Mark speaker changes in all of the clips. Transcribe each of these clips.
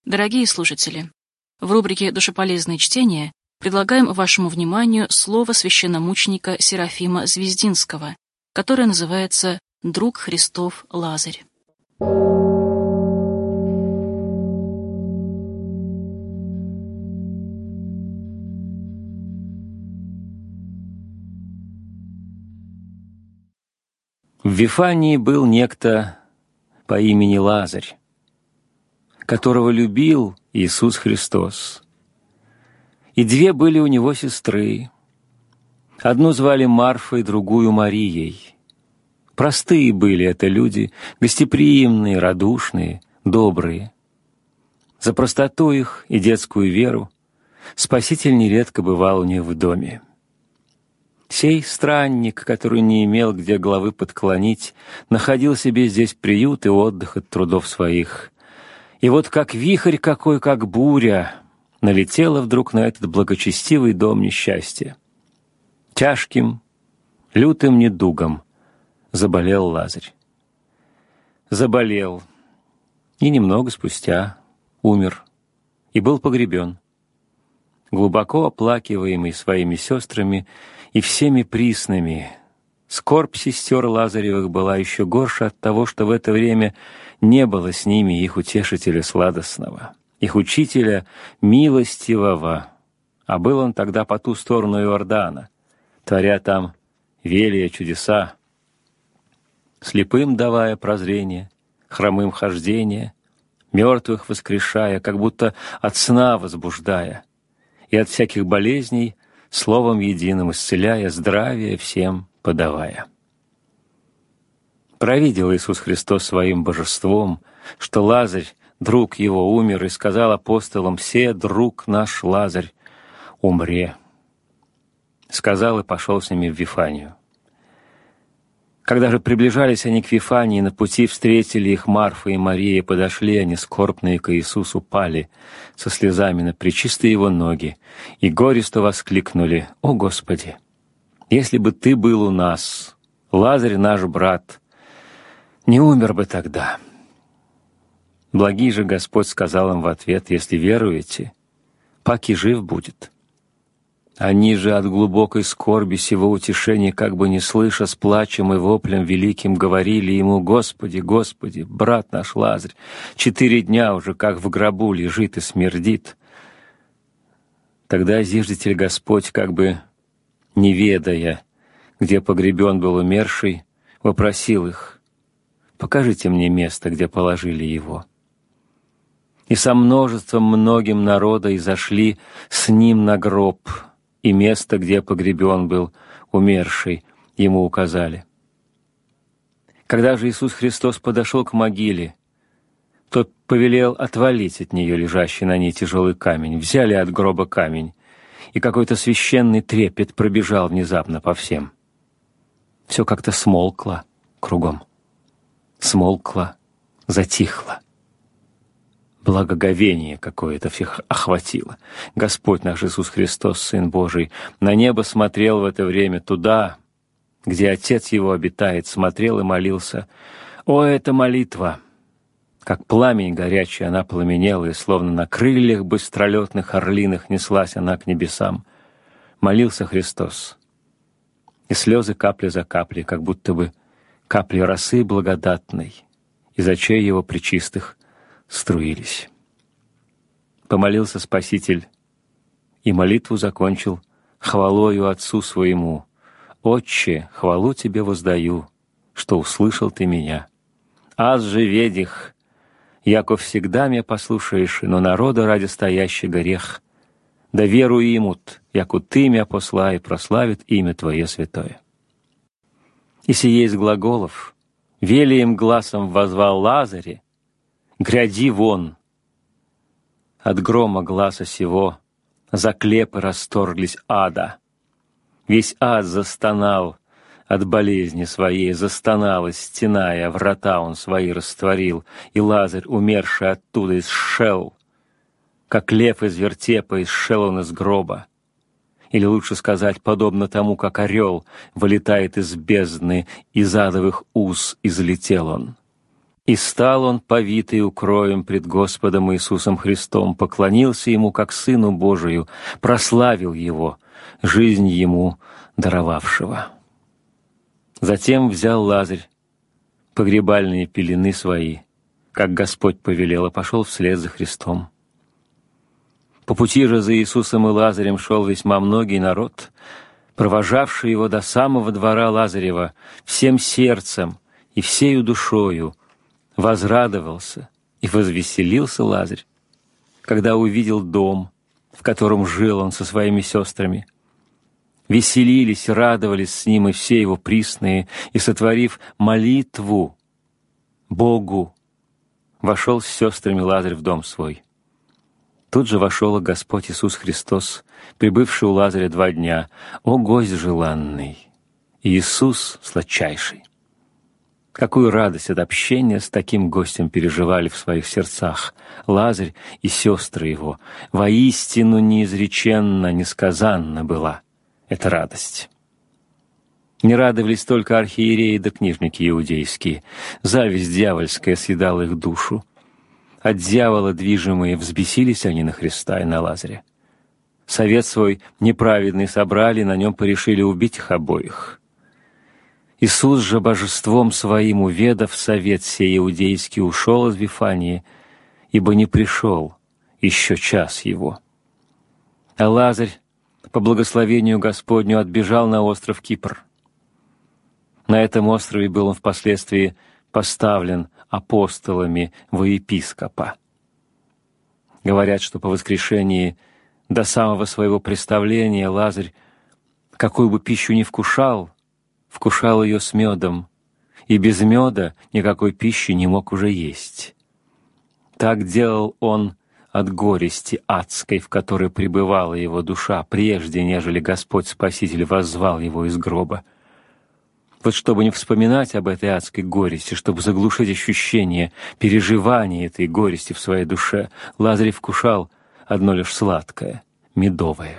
Speaker 1: Дорогие слушатели, в рубрике «Душеполезные чтения» предлагаем вашему вниманию слово священномученика Серафима Звездинского, которое называется «Друг Христов Лазарь».
Speaker 2: В Вифании был некто по имени Лазарь, которого любил Иисус Христос. И две были у него сестры. Одну звали Марфой, другую Марией. Простые были это люди, гостеприимные, радушные, добрые. За простоту их и детскую веру Спаситель нередко бывал у них в доме. Сей странник, который не имел где головы подклонить, находил себе здесь приют и отдых от трудов своих. И вот как вихрь какой, как буря, налетела вдруг на этот благочестивый дом несчастья. Тяжким, лютым недугом заболел Лазарь. Заболел, и немного спустя умер, и был погребен. Глубоко оплакиваемый своими сестрами и всеми приснами, скорбь сестер Лазаревых была еще горше от того, что в это время не было с ними их утешителя сладостного, их учителя милостивого, а был он тогда по ту сторону Иордана, творя там велия чудеса, слепым давая прозрение, хромым хождение, мертвых воскрешая, как будто от сна возбуждая, и от всяких болезней словом единым исцеляя, здравие всем подавая. Провидел Иисус Христос своим божеством, что Лазарь, друг его, умер, и сказал апостолам: «Се, друг наш Лазарь, умре». Сказал и пошел с ними в Вифанию. Когда же приближались они к Вифании, на пути встретили их Марфа и Мария, подошли они скорбные к Иисусу, пали со слезами на пречистые его ноги и горесто воскликнули: «О Господи, если бы Ты был у нас, Лазарь наш брат, не умер бы тогда». Благий же Господь сказал им в ответ: «Если веруете, паки жив будет». Они же от глубокой скорби сего утешения, как бы не слыша, с плачем и воплем великим говорили ему: «Господи, Господи, брат наш Лазарь 4 дня уже как в гробу лежит и смердит». Тогда зиждитель Господь, как бы не ведая, где погребен был умерший, вопросил их: «Покажите мне место, где положили его». И со множеством многим народа изошли с ним на гроб, и место, где погребен был умерший, ему указали. Когда же Иисус Христос подошел к могиле, то повелел отвалить от нее лежащий на ней тяжелый камень. Взяли от гроба камень, и какой-то священный трепет пробежал внезапно по всем. Все как-то смолкло кругом. Смолкло, затихло. Благоговение какое-то всех охватило. Господь наш Иисус Христос, Сын Божий, на небо смотрел в это время туда, где Отец Его обитает, смотрел и молился. О, эта молитва! Как пламень горячий она пламенела, и словно на крыльях быстролетных орлиных неслась она к небесам. Молился Христос, и слезы капля за каплей, как будто бы капли росы благодатной, из очей Его пречистых струились. Помолился Спаситель, и молитву закончил хвалою Отцу Своему: «Отче, хвалу Тебе воздаю, что услышал Ты меня. Аз же ведих, яко всегда меня послушаешь, но народа ради стоящий грех, да веру имут, яко Ты меня посла и прославит имя Твое святое». И сие из глаголов велием гласом возвал Лазаре: «Гряди вон!» От грома гласа сего заклепы расторглись ада. Весь ад застонал от болезни своей, застонал, и стеная, врата он свои растворил, и Лазарь, умерший оттуда, исшел, как лев из вертепа, исшел он из гроба. Или лучше сказать, подобно тому, как орел вылетает из бездны, из адовых уз излетел он. И стал он повитый укроем пред Господом Иисусом Христом, поклонился Ему как Сыну Божию, прославил Его, жизнь Ему даровавшего. Затем взял Лазарь погребальные пелены свои, как Господь повелел, и пошел вслед за Христом. По пути же за Иисусом и Лазарем шел весьма многий народ, провожавший Его до самого двора Лазарева, всем сердцем и всею душою возрадовался и возвеселился Лазарь, когда увидел дом, в котором жил он со своими сестрами. Веселились, радовались с ним и все его присные, и, сотворив молитву Богу, вошел с сестрами Лазарь в дом свой. Тут же вошел и Господь Иисус Христос, прибывший у Лазаря 2 дня, о гость желанный, Иисус сладчайший. Какую радость от общения с таким гостем переживали в своих сердцах Лазарь и сестры его. Воистину неизреченно, несказанна была эта радость. Не радовались только архиереи да книжники иудейские. Зависть дьявольская съедала их душу. От дьявола движимые взбесились они на Христа и на Лазаря. Совет свой неправедный собрали, на нем порешили убить их обоих. Иисус же божеством своим, уведав совет сей иудейский, ушел из Вифании, ибо не пришел еще час его. А Лазарь по благословению Господню отбежал на остров Кипр. На этом острове был он впоследствии поставлен апостолами во епископа. Говорят, что по воскрешении до самого своего представления Лазарь, какую бы пищу ни вкушал ее с медом, и без меда никакой пищи не мог уже есть. Так делал он от горести адской, в которой пребывала его душа, прежде, нежели Господь Спаситель воззвал его из гроба. Вот чтобы не вспоминать об этой адской горести, чтобы заглушить ощущение переживания этой горести в своей душе, Лазарь вкушал одно лишь сладкое, медовое.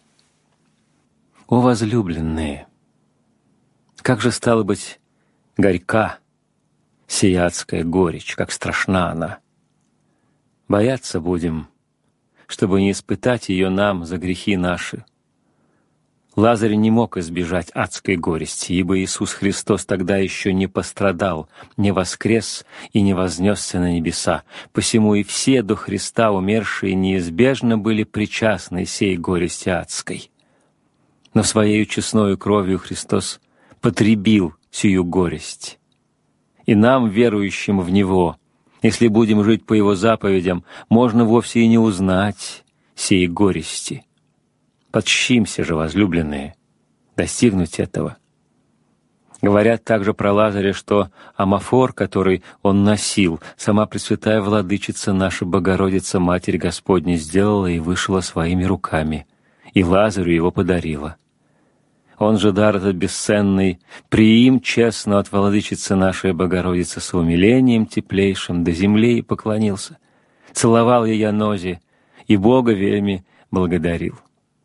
Speaker 2: О, возлюбленные! Как же, стало быть, горька сия адская горечь, как страшна она! Бояться будем, чтобы не испытать ее нам за грехи наши. Лазарь не мог избежать адской горести, ибо Иисус Христос тогда еще не пострадал, не воскрес и не вознесся на небеса. Посему и все до Христа умершие неизбежно были причастны сей горести адской. Но своею честною кровью Христос потребил сию горесть. И нам, верующим в Него, если будем жить по Его заповедям, можно вовсе и не узнать сей горести. Подщимся же, возлюбленные, достигнуть этого. Говорят также про Лазаря, что амафор, который он носил, сама Пресвятая Владычица наша Богородица, Матерь Господня, сделала и вышила своими руками, и Лазарю его подарила. Он же дар этот бесценный приим честно от Владычицы нашей Богородицы с умилением теплейшим до земли и поклонился. Целовал ее нозе, и Бога вельми благодарил.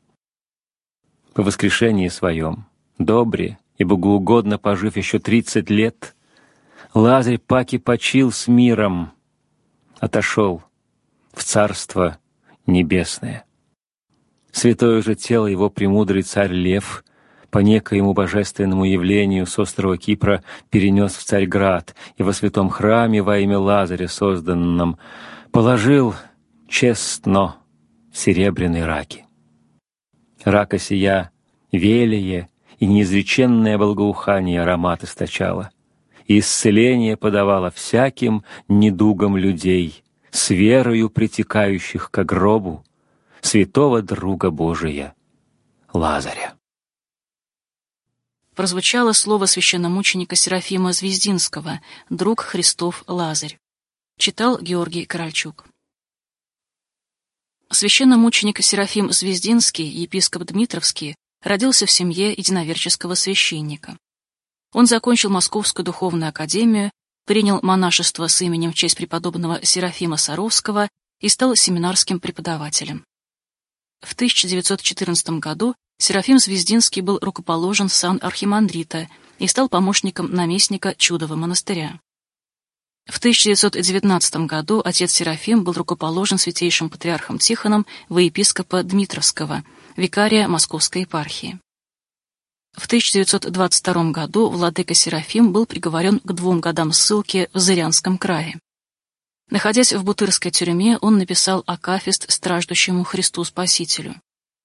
Speaker 2: По воскрешении своем, добре и богоугодно пожив еще 30 лет, Лазарь паки почил с миром, отошел в Царство Небесное. Святое же тело его премудрый царь Лев по некоему божественному явлению с острова Кипра перенес в Царьград и во святом храме во имя Лазаря созданном положил честно серебряные раки. Рака сия велие и неизреченное благоухание аромат источала, и исцеление подавала всяким недугам людей, с верою притекающих ко гробу святого друга Божия Лазаря.
Speaker 1: Прозвучало слово священномученика Серафима Звездинского «Друг Христов Лазарь». Читал Георгий Корольчук. Священномученик Серафим Звездинский, епископ Дмитровский, родился в семье единоверческого священника. Он закончил Московскую духовную академию, принял монашество с именем в честь преподобного Серафима Саровского и стал семинарским преподавателем. В 1914 году Серафим Звездинский был рукоположен в сан архимандрита и стал помощником наместника Чудового монастыря. В 1919 году отец Серафим был рукоположен святейшим патриархом Тихоном во епископа Дмитровского, викария Московской епархии. В 1922 году владыка Серафим был приговорен к 2 годам ссылки в Зырянском крае. Находясь в Бутырской тюрьме, он написал акафист страждущему Христу Спасителю.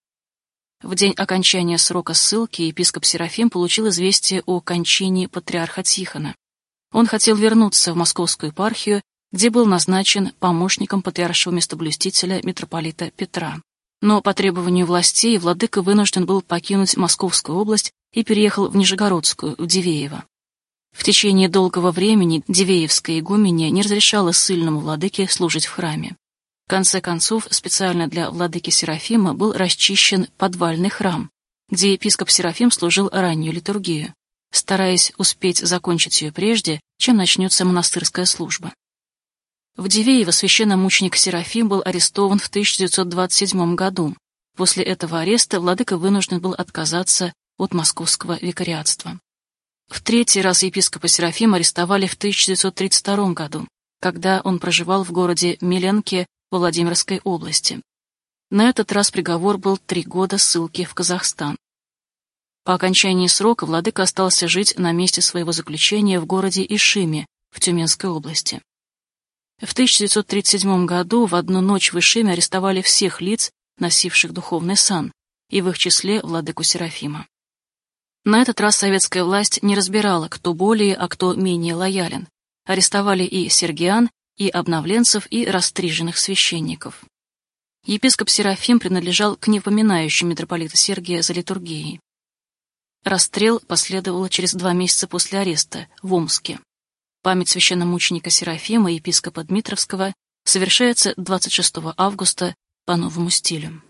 Speaker 1: В день окончания срока ссылки епископ Серафим получил известие о кончине патриарха Тихона. Он хотел вернуться в Московскую епархию, где был назначен помощником патриаршего местоблюстителя митрополита Петра. Но по требованию властей владыка вынужден был покинуть Московскую область и переехал в Нижегородскую, в Дивеево. В течение долгого времени Дивеевская игуменья не разрешала ссыльному владыке служить в храме. В конце концов, специально для владыки Серафима был расчищен подвальный храм, где епископ Серафим служил раннюю литургию, стараясь успеть закончить ее прежде, чем начнется монастырская служба. В Дивеево священномученик Серафим был арестован в 1927 году. После этого ареста владыка вынужден был отказаться от московского викариатства. В 3-й раз епископа Серафима арестовали в 1932 году, когда он проживал в городе Меленке во Владимирской области. На этот раз приговор был 3 года ссылки в Казахстан. По окончании срока владыка остался жить на месте своего заключения в городе Ишиме в Тюменской области. В 1937 году в одну ночь в Ишиме арестовали всех лиц, носивших духовный сан, и в их числе владыку Серафима. На этот раз советская власть не разбирала, кто более, а кто менее лоялен. Арестовали и сергиан, и обновленцев, и расстриженных священников. Епископ Серафим принадлежал к непоминающим митрополита Сергия за литургией. Расстрел последовал через 2 месяца после ареста в Омске. Память священномученика Серафима и епископа Дмитровского совершается 26 августа по новому стилю.